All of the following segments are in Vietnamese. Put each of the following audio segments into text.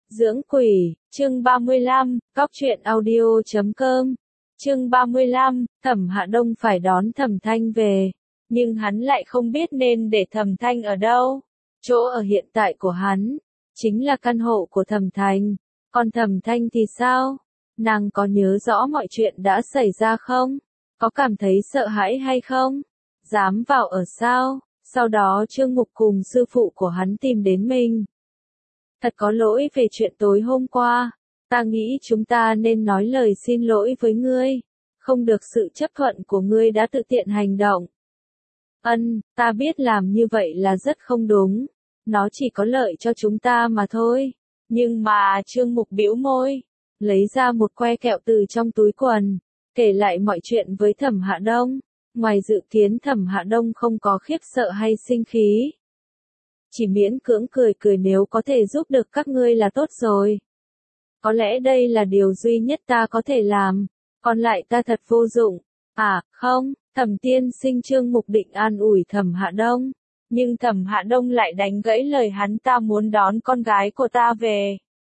Dưỡng quỷ, chương 35, Cóc truyện audio.com. Chương 35, Thẩm Hạ Đông phải đón Thẩm Thanh về, nhưng hắn lại không biết nên để Thẩm Thanh ở đâu. Chỗ ở hiện tại của hắn chính là căn hộ của Thẩm Thanh, còn Thẩm Thanh thì sao? Nàng có nhớ rõ mọi chuyện đã xảy ra không? Có cảm thấy sợ hãi hay không? Dám vào ở sao? Sau đó Trương Mục cùng sư phụ của hắn tìm đến mình. Thật có lỗi về chuyện tối hôm qua, ta nghĩ chúng ta nên nói lời xin lỗi với ngươi, không được sự chấp thuận của ngươi đã tự tiện hành động. Ta biết làm như vậy là rất không đúng, nó chỉ có lợi cho chúng ta mà thôi. Nhưng mà Trương Mục bĩu môi, lấy ra một que kẹo từ trong túi quần, kể lại mọi chuyện với Thẩm Hạ Đông. Ngoài dự kiến Thẩm Hạ Đông không có khiếp sợ hay sinh khí, chỉ miễn cưỡng cười cười, nếu có thể giúp được các ngươi là tốt rồi. Có lẽ đây là điều duy nhất ta có thể làm, còn lại ta thật vô dụng. À, không, Thẩm tiên sinh. Trương Mục định an ủi Thẩm Hạ Đông, nhưng Thẩm Hạ Đông lại đánh gãy lời hắn. Ta muốn đón con gái của ta về.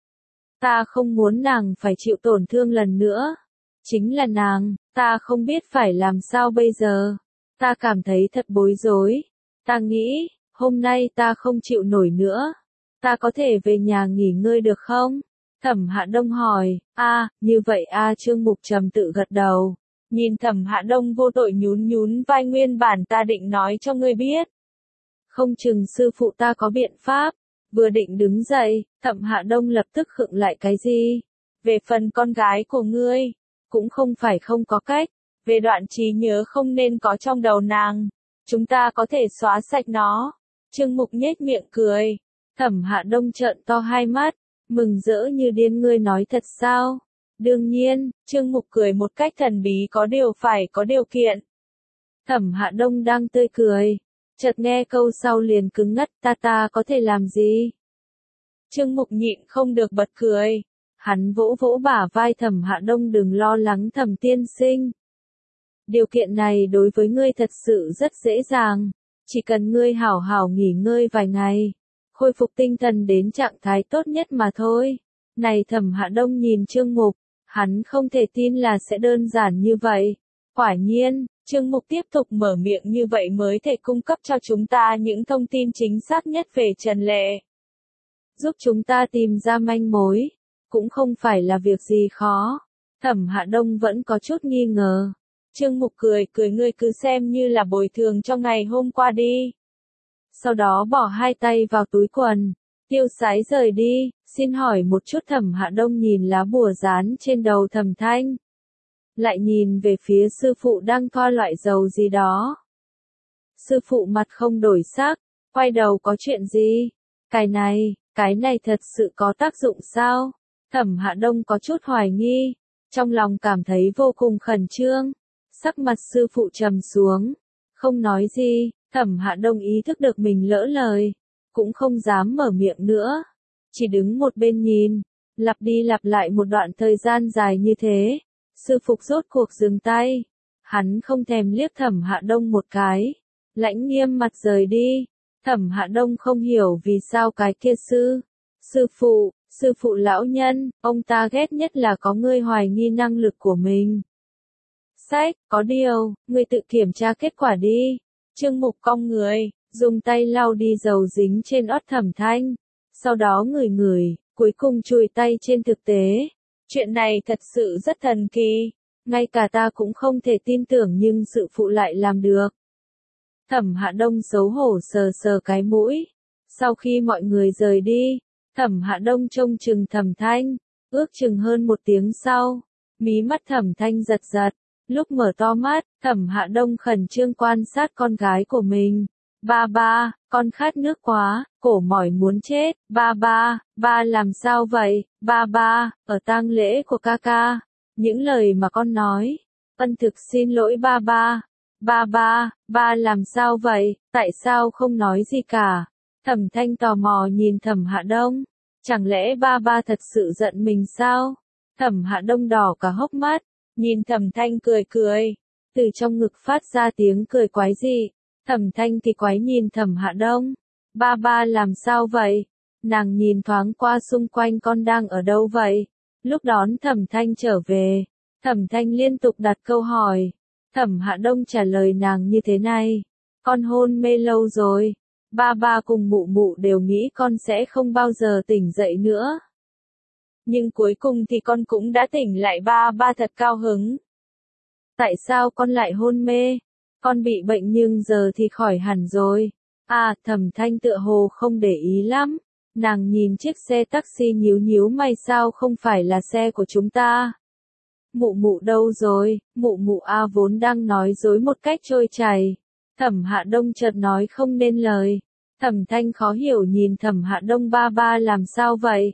Ta không muốn nàng phải chịu tổn thương lần nữa. Chính là nàng, ta không biết phải làm sao bây giờ. Ta cảm thấy thật bối rối. Ta nghĩ, hôm nay ta không chịu nổi nữa. Ta có thể về nhà nghỉ ngơi được không? Thẩm Hạ Đông hỏi. Như vậy Trương Mục trầm tự gật đầu. Nhìn Thẩm Hạ Đông vô tội nhún nhún vai, nguyên bản ta định nói cho ngươi biết. Không chừng sư phụ ta có biện pháp. Vừa định đứng dậy, Thẩm Hạ Đông lập tức khựng lại. Cái gì? Về phần con gái của ngươi, cũng không phải không có cách. Về đoạn trí nhớ không nên có trong đầu nàng, chúng ta có thể xóa sạch nó. Trương Mục nhếch miệng cười. Thẩm Hạ Đông trợn to hai mắt, mừng rỡ như điên. Ngươi nói thật sao? Đương nhiên. Trương Mục cười một cách thần bí. Có điều phải có điều kiện. Thẩm Hạ Đông đang tươi cười, chợt nghe câu sau liền cứng ngắt. Ta có thể làm gì? Trương Mục nhịn không được bật cười. Hắn vỗ vỗ bả vai Thẩm Hạ Đông. Đừng lo lắng Thẩm tiên sinh. Điều kiện này đối với ngươi thật sự rất dễ dàng. Chỉ cần ngươi hảo hảo nghỉ ngơi vài ngày, khôi phục tinh thần đến trạng thái tốt nhất mà thôi. Này, Thẩm Hạ Đông nhìn Trương Mục, hắn không thể tin là sẽ đơn giản như vậy. Quả nhiên, Trương Mục tiếp tục mở miệng, như vậy mới thể cung cấp cho chúng ta những thông tin chính xác nhất về Trần Lệ. Giúp chúng ta tìm ra manh mối, cũng không phải là việc gì khó. Thẩm Hạ Đông vẫn có chút nghi ngờ. Trương Mục cười cười, ngươi cứ xem như là bồi thường cho ngày hôm qua đi. Sau đó bỏ hai tay vào túi quần, tiêu sái rời đi. Xin hỏi một chút. Thẩm Hạ Đông nhìn lá bùa dán trên đầu Thẩm Thanh, lại nhìn về phía sư phụ đang thoa loại dầu gì đó. Sư phụ mặt không đổi sắc, quay đầu. Có chuyện gì? Cái này thật sự có tác dụng sao? Thẩm Hạ Đông có chút hoài nghi, trong lòng cảm thấy vô cùng khẩn trương. Sắc mặt sư phụ trầm xuống, không nói gì. Thẩm Hạ Đông ý thức được mình lỡ lời, cũng không dám mở miệng nữa, chỉ đứng một bên nhìn. Lặp đi lặp lại một đoạn thời gian dài như thế, sư phụ rốt cuộc dừng tay. Hắn không thèm liếc Thẩm Hạ Đông một cái, lãnh nghiêm mặt rời đi. Thẩm Hạ Đông không hiểu vì sao cái kia sư phụ lão nhân, ông ta ghét nhất là có người hoài nghi năng lực của mình. Có điều, người tự kiểm tra kết quả đi. Trương Mục cong người, dùng tay lau đi dầu dính trên ót Thẩm Thanh, sau đó ngửi, cuối cùng chùi tay. Trên thực tế, chuyện này thật sự rất thần kỳ, ngay cả ta cũng không thể tin tưởng, nhưng sư phụ lại làm được. Thẩm Hạ Đông xấu hổ sờ sờ cái mũi. Sau khi mọi người rời đi, Thẩm Hạ Đông trông chừng Thẩm Thanh, ước chừng hơn một tiếng sau, mí mắt Thẩm Thanh giật giật. Lúc mở to mắt, Thẩm Hạ Đông khẩn trương quan sát con gái của mình. Ba, con khát nước quá, cổ mỏi muốn chết. Ba làm sao vậy? Ba, ở tang lễ của ca ca, những lời mà con nói. Thực xin lỗi ba. Ba làm sao vậy? Tại sao không nói gì cả? Thẩm Thanh tò mò nhìn Thẩm Hạ Đông. Chẳng lẽ ba thật sự giận mình sao? Thẩm Hạ Đông đỏ cả hốc mắt, nhìn Thẩm Thanh cười, từ trong ngực phát ra tiếng cười quái dị. Thẩm Thanh thì quái nhìn Thẩm Hạ Đông. Ba làm sao vậy? Nàng nhìn thoáng qua xung quanh con đang ở đâu vậy? Lúc đón Thẩm Thanh trở về, Thẩm Thanh liên tục đặt câu hỏi. Thẩm Hạ Đông trả lời nàng như thế này. Con hôn mê lâu rồi. Ba ba cùng mụ mụ đều nghĩ con sẽ không bao giờ tỉnh dậy nữa. Nhưng cuối cùng thì con cũng đã tỉnh lại, ba ba thật cao hứng. Tại sao con lại hôn mê? Con bị bệnh nhưng giờ thì khỏi hẳn rồi. À, Thẩm Thanh tựa hồ không để ý lắm. Nàng nhìn chiếc xe taxi nhíu nhíu mày, sao không phải là xe của chúng ta? Mụ mụ đâu rồi? Mụ mụ A vốn đang nói dối một cách trôi chảy. Thẩm Hạ Đông chợt nói không nên lời. Thẩm Thanh khó hiểu nhìn Thẩm Hạ Đông, ba ba làm sao vậy?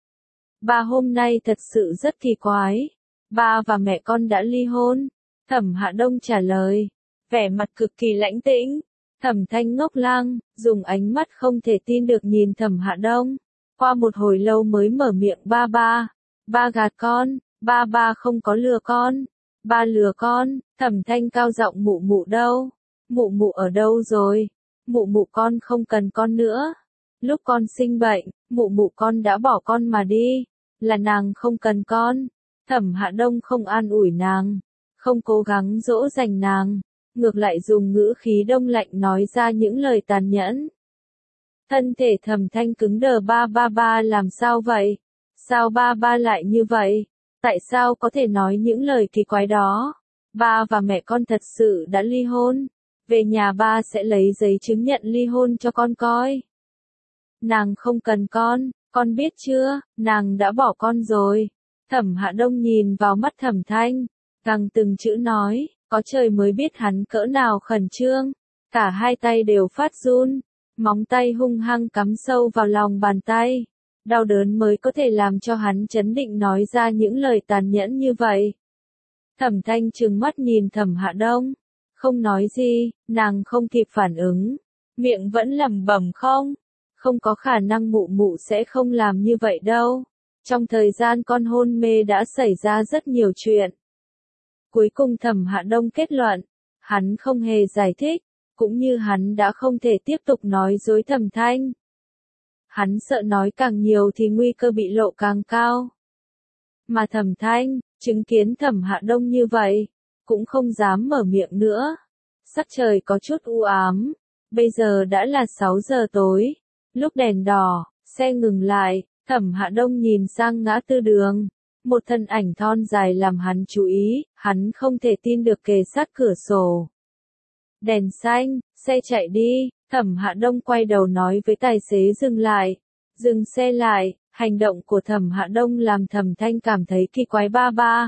Ba hôm nay thật sự rất kỳ quái. Ba và mẹ con đã ly hôn. Thẩm Hạ Đông trả lời, vẻ mặt cực kỳ lãnh tĩnh. Thẩm Thanh ngốc lăng, dùng ánh mắt không thể tin được nhìn Thẩm Hạ Đông. Qua một hồi lâu mới mở miệng, ba ba. Ba gạt con, ba ba không có lừa con. Ba lừa con. Thẩm Thanh cao giọng, mụ mụ đâu? Mụ mụ ở đâu rồi? Mụ mụ con không cần con nữa. Lúc con sinh bệnh, mụ mụ con đã bỏ con mà đi. Là nàng không cần con. Thẩm Hạ Đông không an ủi nàng, không cố gắng dỗ dành nàng, ngược lại dùng ngữ khí đông lạnh nói ra những lời tàn nhẫn. Thân thể Thẩm Thanh cứng đờ, ba ba ba làm sao vậy? Sao ba ba lại như vậy? Tại sao có thể nói những lời kỳ quái đó? Ba và mẹ con thật sự đã ly hôn. Về nhà ba sẽ lấy giấy chứng nhận ly hôn cho con coi. Nàng không cần con biết chưa, nàng đã bỏ con rồi. Thẩm Hạ Đông nhìn vào mắt Thẩm Thanh, gằn từng chữ nói, có trời mới biết hắn cỡ nào khẩn trương. Cả hai tay đều phát run, móng tay hung hăng cắm sâu vào lòng bàn tay. Đau đớn mới có thể làm cho hắn trấn định nói ra những lời tàn nhẫn như vậy. Thẩm Thanh trừng mắt nhìn Thẩm Hạ Đông, không nói gì, nàng không kịp phản ứng, miệng vẫn lẩm bẩm không có khả năng, mụ mụ sẽ không làm như vậy đâu. Trong thời gian con hôn mê đã xảy ra rất nhiều chuyện. Cuối cùng Thẩm Hạ Đông kết luận, hắn không hề giải thích, cũng như hắn đã không thể tiếp tục nói dối Thẩm Thanh. Hắn sợ nói càng nhiều thì nguy cơ bị lộ càng cao. Mà Thẩm Thanh, chứng kiến Thẩm Hạ Đông như vậy, cũng không dám mở miệng nữa. Sắc trời có chút u ám, bây giờ đã là 6 giờ tối. Lúc đèn đỏ, xe ngừng lại, Thẩm Hạ Đông nhìn sang ngã tư đường. Một thân ảnh thon dài làm hắn chú ý, hắn không thể tin được kề sát cửa sổ. Đèn xanh, xe chạy đi, Thẩm Hạ Đông quay đầu nói với tài xế dừng lại. Dừng xe lại, hành động của Thẩm Hạ Đông làm Thẩm Thanh cảm thấy kỳ quái. Ba ba.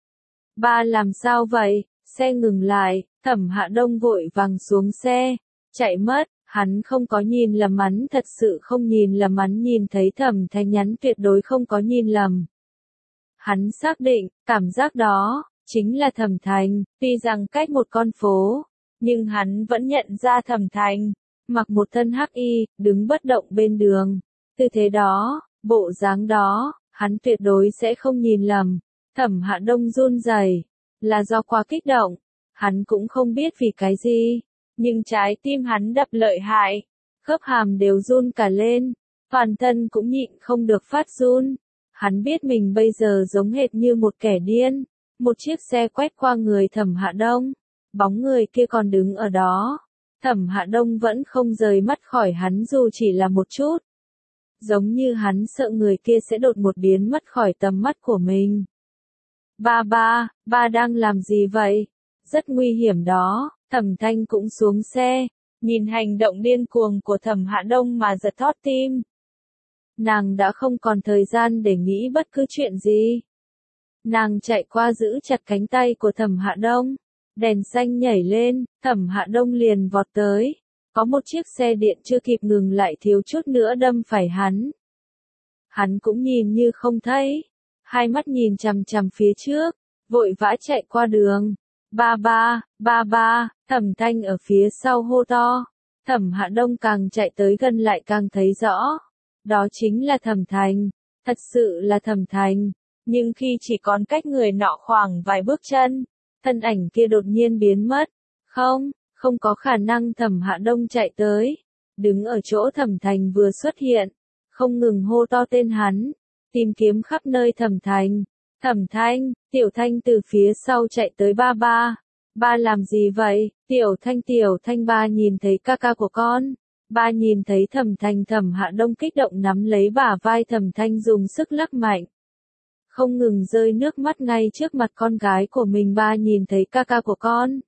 Ba làm sao vậy? Xe ngừng lại, Thẩm Hạ Đông vội vàng xuống xe, chạy mất. Hắn không có nhìn lầm, hắn thật sự không nhìn lầm, hắn nhìn thấy Thẩm Thanh nhắn tuyệt đối không có nhìn lầm. Hắn xác định, cảm giác đó, chính là Thẩm Thanh, tuy rằng cách một con phố, nhưng hắn vẫn nhận ra Thẩm Thanh, mặc một thân hắc y, đứng bất động bên đường. Tư thế đó, bộ dáng đó, hắn tuyệt đối sẽ không nhìn lầm. Thẩm Hạ Đông run rẩy, là do quá kích động, hắn cũng không biết vì cái gì. Nhưng trái tim hắn đập lợi hại, khớp hàm đều run cả lên, toàn thân cũng nhịn không được phát run. Hắn biết mình bây giờ giống hệt như một kẻ điên. Một chiếc xe quét qua người Thẩm Hạ Đông, bóng người kia còn đứng ở đó. Thẩm Hạ Đông vẫn không rời mắt khỏi hắn dù chỉ là một chút. Giống như hắn sợ người kia sẽ đột ngột biến mất khỏi tầm mắt của mình. Ba ba, ba đang làm gì vậy? Rất nguy hiểm đó. Thẩm Thanh cũng xuống xe, nhìn hành động điên cuồng của Thẩm Hạ Đông mà giật thót tim. Nàng đã không còn thời gian để nghĩ bất cứ chuyện gì. Nàng chạy qua giữ chặt cánh tay của Thẩm Hạ Đông. Đèn xanh nhảy lên, Thẩm Hạ Đông liền vọt tới. Có một chiếc xe điện chưa kịp ngừng lại thiếu chút nữa đâm phải hắn. Hắn cũng nhìn như không thấy, hai mắt nhìn chằm chằm phía trước, vội vã chạy qua đường. Ba ba, ba ba, Thẩm Thanh ở phía sau hô to. Thẩm Hạ Đông càng chạy tới gần lại càng thấy rõ. Đó chính là Thẩm Thanh, thật sự là Thẩm Thanh. Nhưng khi chỉ còn cách người nọ khoảng vài bước chân, thân ảnh kia đột nhiên biến mất. Không có khả năng. Thẩm Hạ Đông chạy tới, đứng ở chỗ Thẩm Thanh vừa xuất hiện. không ngừng hô to tên hắn, tìm kiếm khắp nơi Thẩm Thanh, Tiểu Thanh từ phía sau chạy tới ba ba. Ba làm gì vậy? Tiểu Thanh ba nhìn thấy ca ca của con. Ba nhìn thấy Thẩm Hạ Đông kích động nắm lấy bả vai Thẩm Thanh dùng sức lắc mạnh. Không ngừng rơi nước mắt ngay trước mặt con gái của mình. Ba nhìn thấy ca ca của con.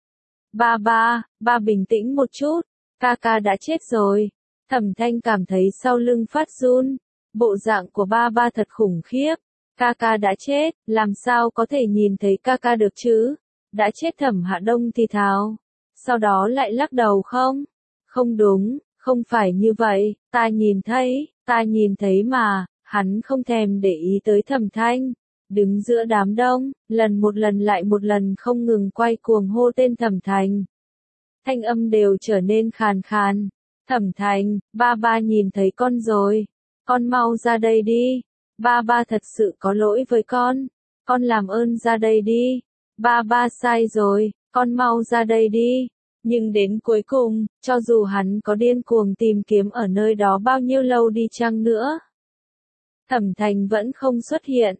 Ba bình tĩnh một chút. Ca ca đã chết rồi. Thẩm Thanh cảm thấy sau lưng phát run. Bộ dạng của ba thật khủng khiếp. Ca ca đã chết, làm sao có thể nhìn thấy ca ca được chứ? Đã chết. Thẩm Hạ Đông thì thào. Sau đó lại lắc đầu không? Không đúng, không phải như vậy, ta nhìn thấy mà. Hắn không thèm để ý tới Thẩm Thanh. Đứng giữa đám đông, một lần lại một lần không ngừng quay cuồng hô tên Thẩm Thanh. Thanh âm đều trở nên khàn khàn. Thẩm Thanh, ba nhìn thấy con rồi. Con mau ra đây đi. Ba thật sự có lỗi với con. Con làm ơn ra đây đi. Ba sai rồi, con mau ra đây đi. Nhưng đến cuối cùng, cho dù hắn có điên cuồng tìm kiếm ở nơi đó bao nhiêu lâu đi chăng nữa, Thẩm Thanh vẫn không xuất hiện.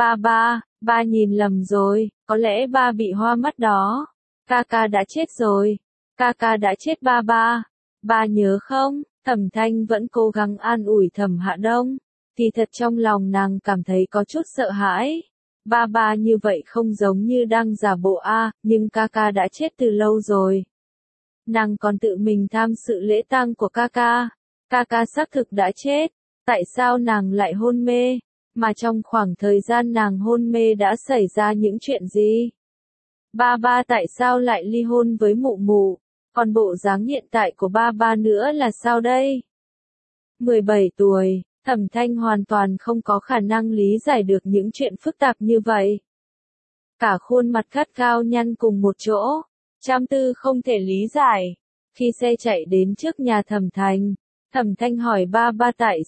Ba nhìn lầm rồi, có lẽ ba bị hoa mắt đó. Ca ca đã chết rồi. Ca ca đã chết ba. Ba nhớ không? Thẩm Thanh vẫn cố gắng an ủi Thẩm Hạ Đông. Thì thật trong lòng nàng cảm thấy có chút sợ hãi. Ba như vậy không giống như đang giả bộ nhưng ca ca đã chết từ lâu rồi. Nàng còn tự mình tham sự lễ tang của ca ca. Ca ca xác thực đã chết. Tại sao nàng lại hôn mê? Mà trong khoảng thời gian nàng hôn mê đã xảy ra những chuyện gì? Ba tại sao lại ly hôn với mụ mụ? Còn bộ dáng hiện tại của ba nữa là sao đây? 17 tuổi, Thẩm Thanh hoàn toàn không có khả năng lý giải được những chuyện phức tạp như vậy. Cả khuôn mặt gắt gao nhăn cùng một chỗ. Trăm tư không thể lý giải. Khi xe chạy đến trước nhà Thẩm Thanh hỏi ba tại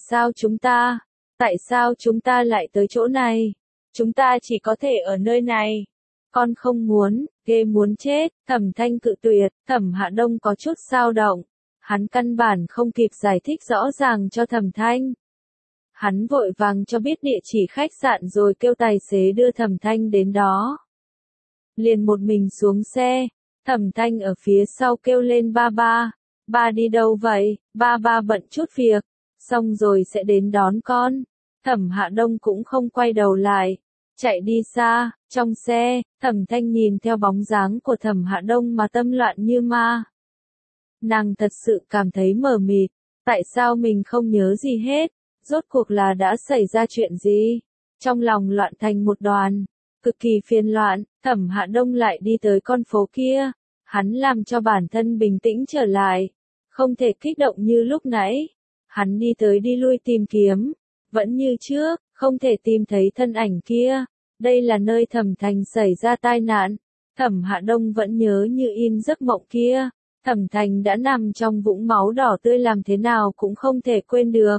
sao chúng ta lại tới chỗ này? Chúng ta chỉ có thể ở nơi này. Con không muốn, ghê muốn chết. Thẩm Thanh cự tuyệt. Thẩm Hạ Đông có chút dao động. Hắn căn bản không kịp giải thích rõ ràng cho Thẩm Thanh. Hắn vội vàng cho biết địa chỉ khách sạn rồi kêu tài xế đưa Thẩm Thanh đến đó. Liền một mình xuống xe. Thẩm Thanh ở phía sau kêu lên ba. Ba đi đâu vậy? Ba bận chút việc. Xong rồi sẽ đến đón con. Thẩm Hạ Đông cũng không quay đầu lại. Chạy đi xa. Trong xe, Thẩm Thanh nhìn theo bóng dáng của Thẩm Hạ Đông mà tâm loạn như ma. Nàng thật sự cảm thấy mờ mịt. Tại sao mình không nhớ gì hết? Rốt cuộc là đã xảy ra chuyện gì? Trong lòng loạn thành một đoàn. Cực kỳ phiền loạn, Thẩm Hạ Đông lại đi tới con phố kia. Hắn làm cho bản thân bình tĩnh trở lại. Không thể kích động như lúc nãy. Hắn đi tới đi lui tìm kiếm. Vẫn như trước, không thể tìm thấy thân ảnh kia. Đây là nơi Thẩm Thanh xảy ra tai nạn. Thẩm Hạ Đông vẫn nhớ như in giấc mộng kia. Thẩm Thanh đã nằm trong vũng máu đỏ tươi làm thế nào cũng không thể quên được.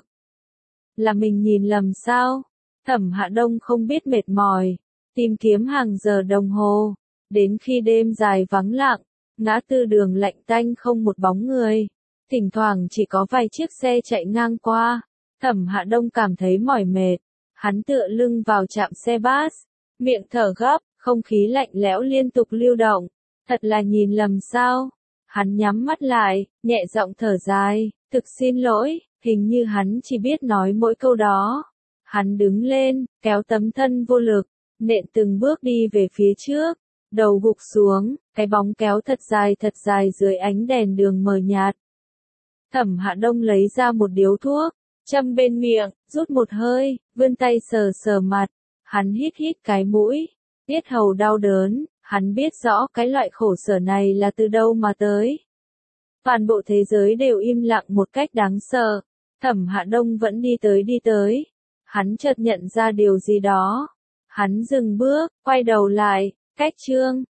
Là mình nhìn lầm sao? Thẩm Hạ Đông không biết mệt mỏi. Tìm kiếm hàng giờ đồng hồ. Đến khi đêm dài vắng lặng, ngã tư đường lạnh tanh không một bóng người. Thỉnh thoảng chỉ có vài chiếc xe chạy ngang qua. Thẩm Hạ Đông cảm thấy mỏi mệt. Hắn tựa lưng vào trạm xe bus. Miệng thở gấp, không khí lạnh lẽo liên tục lưu động. Thật là nhìn lầm sao? Hắn nhắm mắt lại, nhẹ giọng thở dài. Thực xin lỗi, hình như hắn chỉ biết nói mỗi câu đó. Hắn đứng lên, kéo tấm thân vô lực, nện từng bước đi về phía trước. Đầu gục xuống, cái bóng kéo thật dài dưới ánh đèn đường mờ nhạt. Thẩm Hạ Đông lấy ra một điếu thuốc, châm bên miệng, rút một hơi, vươn tay sờ mặt. Hắn hít cái mũi, yết hầu đau đớn, hắn biết rõ cái loại khổ sở này là từ đâu mà tới. Toàn bộ thế giới đều im lặng một cách đáng sợ. Thẩm Hạ Đông vẫn đi tới. Hắn chợt nhận ra điều gì đó. Hắn dừng bước, quay đầu lại, cách chương